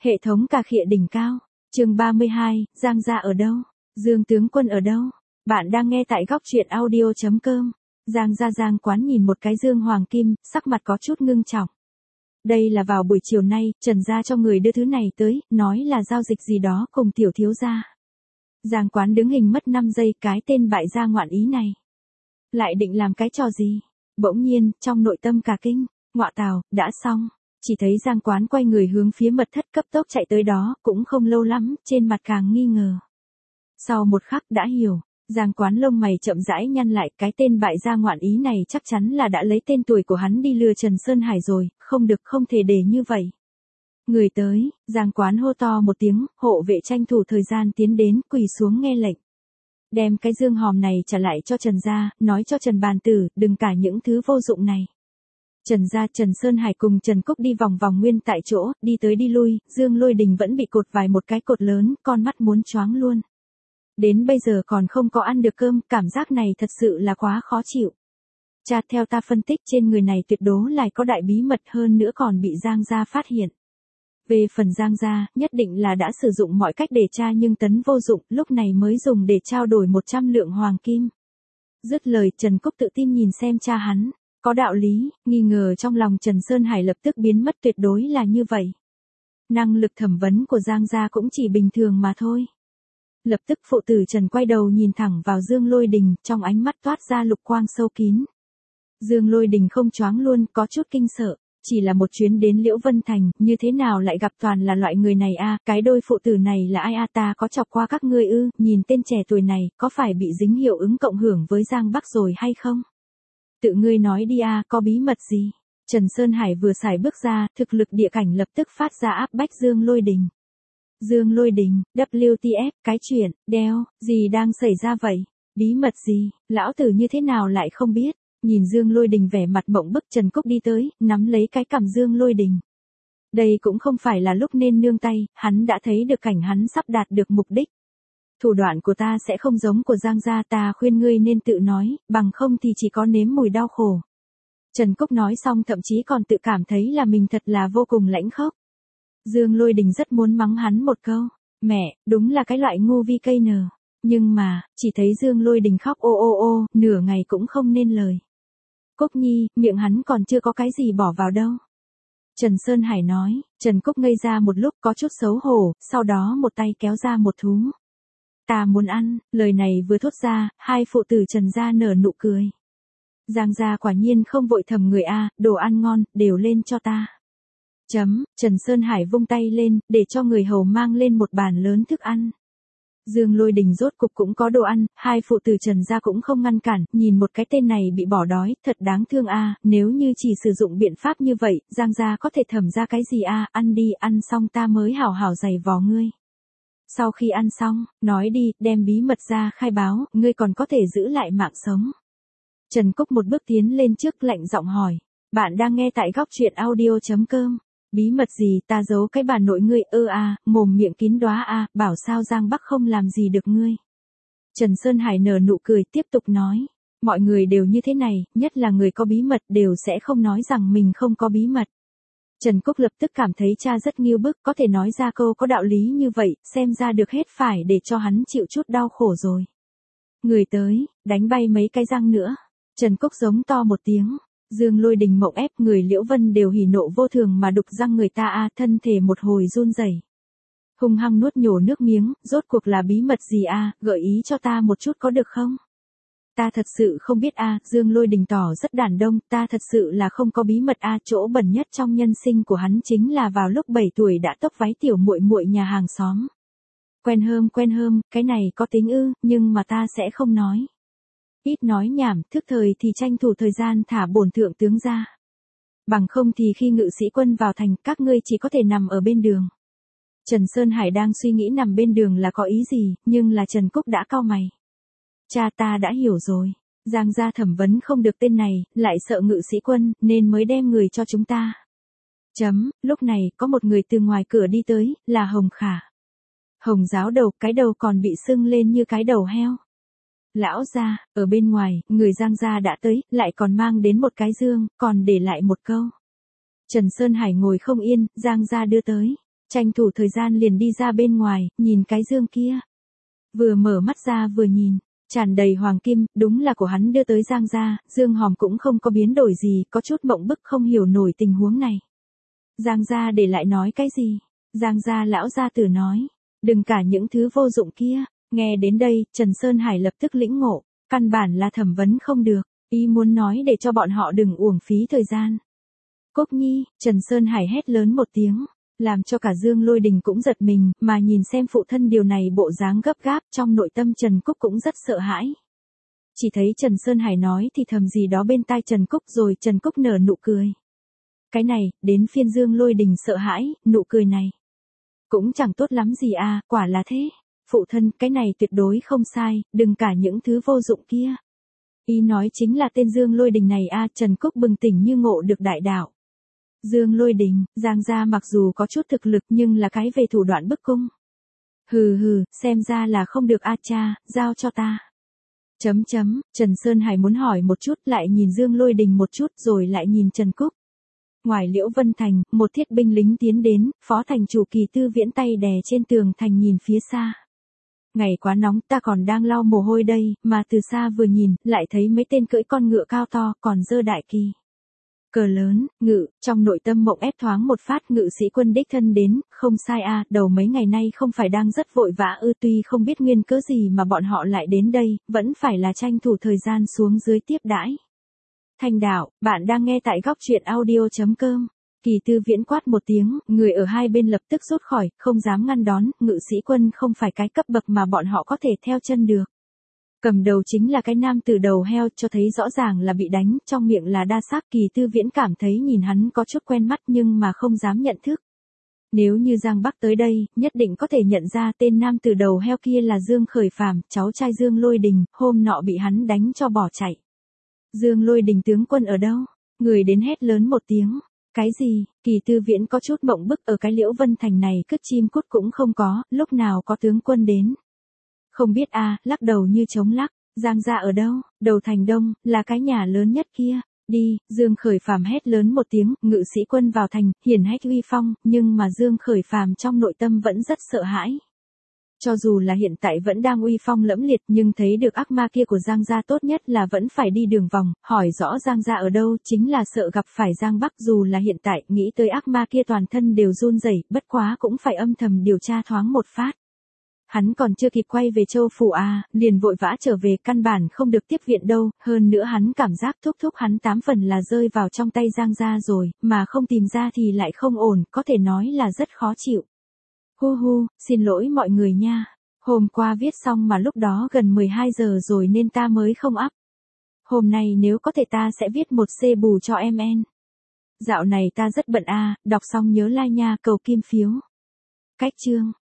Hệ thống cà khịa đỉnh cao. Chương 32, Giang gia ở đâu? Dương tướng quân ở đâu? Bạn đang nghe tại góc truyện audio.com. Giang gia Giang Quán nhìn một cái dương hoàng kim, sắc mặt có chút ngưng trọng. Đây là vào buổi chiều nay, Trần gia cho người đưa thứ này tới, nói là giao dịch gì đó cùng tiểu thiếu gia. Giang Quán đứng hình mất 5 giây, cái tên bại gia ngoạn ý này. Lại định làm cái trò gì? Bỗng nhiên, trong nội tâm cả kinh, ngọa tào, đã xong. Chỉ thấy Giang Quán quay người hướng phía mật thất cấp tốc chạy tới đó, cũng không lâu lắm, trên mặt càng nghi ngờ. Sau một khắc đã hiểu, Giang Quán lông mày chậm rãi nhăn lại, cái tên bại gia ngoạn ý này chắc chắn là đã lấy tên tuổi của hắn đi lừa Trần Sơn Hải rồi, không được, không thể để như vậy. Người tới, Giang Quán hô to một tiếng, hộ vệ tranh thủ thời gian tiến đến, quỳ xuống nghe lệnh. Đem cái dương hòm này trả lại cho Trần gia, nói cho Trần bàn tử, đừng cả những thứ vô dụng này. Trần gia, Trần Sơn Hải cùng Trần Cúc đi vòng vòng nguyên tại chỗ, đi tới đi lui, Dương Lôi Đình vẫn bị cột vài một cái cột lớn, con mắt muốn choáng luôn. Đến bây giờ còn không có ăn được cơm, cảm giác này thật sự là quá khó chịu. Cha, theo ta phân tích, trên người này tuyệt đối là có đại bí mật, hơn nữa còn bị Giang gia phát hiện. Về phần Giang gia, nhất định là đã sử dụng mọi cách để tra nhưng tấn vô dụng, lúc này mới dùng để trao đổi 100 lượng hoàng kim. Dứt lời, Trần Cúc tự tin nhìn xem cha hắn. Có đạo lý, nghi ngờ trong lòng Trần Sơn Hải lập tức biến mất, tuyệt đối là như vậy. Năng lực thẩm vấn của Giang gia cũng chỉ bình thường mà thôi. Lập tức phụ tử Trần quay đầu nhìn thẳng vào Dương Lôi Đình, trong ánh mắt toát ra lục quang sâu kín. Dương Lôi Đình không choáng luôn, có chút kinh sợ, chỉ là một chuyến đến Liễu Vân Thành, như thế nào lại gặp toàn là loại người này a? Cái đôi phụ tử này là ai a? Ta có chọc qua các ngươi ư? Nhìn tên trẻ tuổi này, có phải bị dính hiệu ứng cộng hưởng với Giang Bắc rồi hay không? Tự ngươi nói đi a, có bí mật gì? Trần Sơn Hải vừa xài bước ra, thực lực địa cảnh lập tức phát ra áp bách Dương Lôi Đình. Dương Lôi Đình, WTF, cái chuyện, đeo, gì đang xảy ra vậy? Bí mật gì, lão tử như thế nào lại không biết? Nhìn Dương Lôi Đình vẻ mặt mộng bức, Trần Cúc đi tới, nắm lấy cái cằm Dương Lôi Đình. Đây cũng không phải là lúc nên nương tay, hắn đã thấy được cảnh hắn sắp đạt được mục đích. Thủ đoạn của ta sẽ không giống của Giang gia, ta khuyên ngươi nên tự nói, bằng không thì chỉ có nếm mùi đau khổ. Trần Cúc nói xong thậm chí còn tự cảm thấy là mình thật là vô cùng lãnh khốc. Dương Lôi Đình rất muốn mắng hắn một câu, mẹ, đúng là cái loại ngu vi cây nở. Nhưng mà, chỉ thấy Dương Lôi Đình khóc ô ô ô, nửa ngày cũng không nên lời. Cúc Nhi, miệng hắn còn chưa có cái gì bỏ vào đâu. Trần Sơn Hải nói, Trần Cúc ngây ra một lúc có chút xấu hổ, sau đó một tay kéo ra một thú. Ta muốn ăn, lời này vừa thốt ra, hai phụ tử Trần gia nở nụ cười. Giang gia quả nhiên không vội thầm người a, đồ ăn ngon, đều lên cho ta. Trần Sơn Hải vung tay lên, để cho người hầu mang lên một bàn lớn thức ăn. Dương Lôi Đình rốt cục cũng có đồ ăn, hai phụ tử Trần gia cũng không ngăn cản, nhìn một cái tên này bị bỏ đói, thật đáng thương a, nếu như chỉ sử dụng biện pháp như vậy, Giang gia có thể thẩm ra cái gì a, ăn đi, ăn xong ta mới hảo hảo giày vò ngươi. Sau khi ăn xong, nói đi, đem bí mật ra khai báo, ngươi còn có thể giữ lại mạng sống. Trần Cúc một bước tiến lên trước, lạnh giọng hỏi, bạn đang nghe tại góc truyện audio.com. Bí mật gì, ta giấu cái bà nội ngươi, mồm miệng kín đóa a, bảo sao Giang Bắc không làm gì được ngươi. Trần Sơn Hải nở nụ cười tiếp tục nói, mọi người đều như thế này, nhất là người có bí mật đều sẽ không nói rằng mình không có bí mật. Trần Cúc lập tức cảm thấy cha rất nghiêu bức, có thể nói ra câu có đạo lý như vậy, xem ra được hết phải để cho hắn chịu chút đau khổ rồi. Người tới, đánh bay mấy cái răng nữa. Trần Cúc giống to một tiếng. Dương Lôi Đình mộng ép, người Liễu Vân đều hỉ nộ vô thường mà đục răng người ta a, thân thể một hồi run rẩy. Hung hăng nuốt nhổ nước miếng, rốt cuộc là bí mật gì a, gợi ý cho ta một chút có được không? Ta thật sự không biết a, Dương Lôi Đình tỏ rất đản đông, ta thật sự là không có bí mật a, chỗ bẩn nhất trong nhân sinh của hắn chính là vào lúc 7 tuổi đã tóc váy tiểu muội muội nhà hàng xóm. Quen hơm, cái này có tính ư, nhưng mà ta sẽ không nói. Ít nói nhảm, thức thời thì tranh thủ thời gian thả bổn thượng tướng ra. Bằng không thì khi ngự sĩ quân vào thành, các ngươi chỉ có thể nằm ở bên đường. Trần Sơn Hải đang suy nghĩ nằm bên đường là có ý gì, nhưng là Trần Cúc đã cau mày. Cha, ta đã hiểu rồi. Giang gia thẩm vấn không được tên này, lại sợ ngự sĩ quân, nên mới đem người cho chúng ta. Lúc này, có một người từ ngoài cửa đi tới, là Hồng Khả. Hồng giáo đầu, cái đầu còn bị sưng lên như cái đầu heo. Lão gia, ở bên ngoài, người Giang gia đã tới, lại còn mang đến một cái dương, còn để lại một câu. Trần Sơn Hải ngồi không yên, Giang gia đưa tới. tranh thủ thời gian liền đi ra bên ngoài, nhìn cái dương kia. Vừa mở mắt ra vừa nhìn, tràn đầy hoàng kim, đúng là của hắn đưa tới Giang gia, Dương Hòm cũng không có biến đổi gì, có chút mộng bức không hiểu nổi tình huống này. Giang gia để lại nói cái gì? Giang gia lão gia tử nói, đừng cả những thứ vô dụng kia. Nghe đến đây, Trần Sơn Hải lập tức lĩnh ngộ, căn bản là thẩm vấn không được, ý muốn nói để cho bọn họ đừng uổng phí thời gian. Cúc Nhi, Trần Sơn Hải hét lớn một tiếng, làm cho cả Dương Lôi Đình cũng giật mình, mà nhìn xem phụ thân điều này bộ dáng gấp gáp, trong nội tâm Trần Cúc cũng rất sợ hãi. Chỉ thấy Trần Sơn Hải nói thì thầm gì đó bên tai Trần Cúc rồi Trần Cúc nở nụ cười. Cái này, đến phiên Dương Lôi Đình sợ hãi, nụ cười này cũng chẳng tốt lắm gì à, quả là thế. Phụ thân, cái này tuyệt đối không sai, đừng cả những thứ vô dụng kia. Ý nói chính là tên Dương Lôi Đình này à, Trần Cúc bừng tỉnh như ngộ được đại đạo. Dương Lôi Đình, Giang gia mặc dù có chút thực lực nhưng là cái về thủ đoạn bức cung. Hừ hừ, xem ra là không được a cha, giao cho ta. Trần Sơn Hải muốn hỏi một chút, lại nhìn Dương Lôi Đình một chút rồi lại nhìn Trần Cúc. Ngoài Liễu Vân Thành, một thiết binh lính tiến đến, phó thành chủ Kỳ Tư Viễn tay đè trên tường thành nhìn phía xa. Ngày quá nóng, ta còn đang lau mồ hôi đây, mà từ xa vừa nhìn, lại thấy mấy tên cưỡi con ngựa cao to, còn giơ đại kỳ. Cờ lớn, ngự, trong nội tâm mộng ép thoáng một phát, ngự sĩ quân đích thân đến, không sai a, đầu mấy ngày nay không phải đang rất vội vã ư, tuy không biết nguyên cớ gì mà bọn họ lại đến đây, vẫn phải là tranh thủ thời gian xuống dưới tiếp đãi. Thanh đạo, bạn đang nghe tại góc truyện audio.com. Kỳ Tư Viễn quát một tiếng, người ở hai bên lập tức rút khỏi, không dám ngăn đón, ngự sĩ quân không phải cái cấp bậc mà bọn họ có thể theo chân được. Cầm đầu chính là cái nam tử đầu heo, cho thấy rõ ràng là bị đánh, trong miệng là đa sắc. Kỳ Tư Viễn cảm thấy nhìn hắn có chút quen mắt nhưng mà không dám nhận thức. Nếu như Giang Bắc tới đây, nhất định có thể nhận ra tên nam tử đầu heo kia là Dương Khởi Phàm, cháu trai Dương Lôi Đình, hôm nọ bị hắn đánh cho bỏ chạy. Dương Lôi Đình tướng quân ở đâu? Người đến hét lớn một tiếng. Cái gì? Kỳ Tư Viễn có chút mộng bức, ở cái Liễu Vân Thành này cứt chim cút cũng không có, lúc nào có tướng quân đến. Không biết a, lắc đầu như chống lắc. Giang gia ở đâu? Đầu thành đông, là cái nhà lớn nhất kia. Đi, Dương Khởi Phàm hét lớn một tiếng, ngự sĩ quân vào thành, hiển hách uy phong, nhưng mà Dương Khởi Phàm trong nội tâm vẫn rất sợ hãi. Cho dù là hiện tại vẫn đang uy phong lẫm liệt nhưng thấy được ác ma kia của Giang gia tốt nhất là vẫn phải đi đường vòng, hỏi rõ Giang gia ở đâu, chính là sợ gặp phải Giang Bắc. Dù là hiện tại, nghĩ tới ác ma kia toàn thân đều run rẩy, bất quá cũng phải âm thầm điều tra thoáng một phát. Hắn còn chưa kịp quay về Châu phủ à, liền vội vã trở về, căn bản không được tiếp viện đâu, hơn nữa hắn cảm giác thúc hắn 8 phần là rơi vào trong tay Giang gia rồi, mà không tìm ra thì lại không ổn, có thể nói là rất khó chịu. Hu, xin lỗi mọi người nha. Hôm qua viết xong mà lúc đó gần 12 giờ rồi nên ta mới không up. Hôm nay nếu có thể ta sẽ viết một C bù cho em. Dạo này ta rất bận à, đọc xong nhớ like nha, cầu kim phiếu. Cách chương.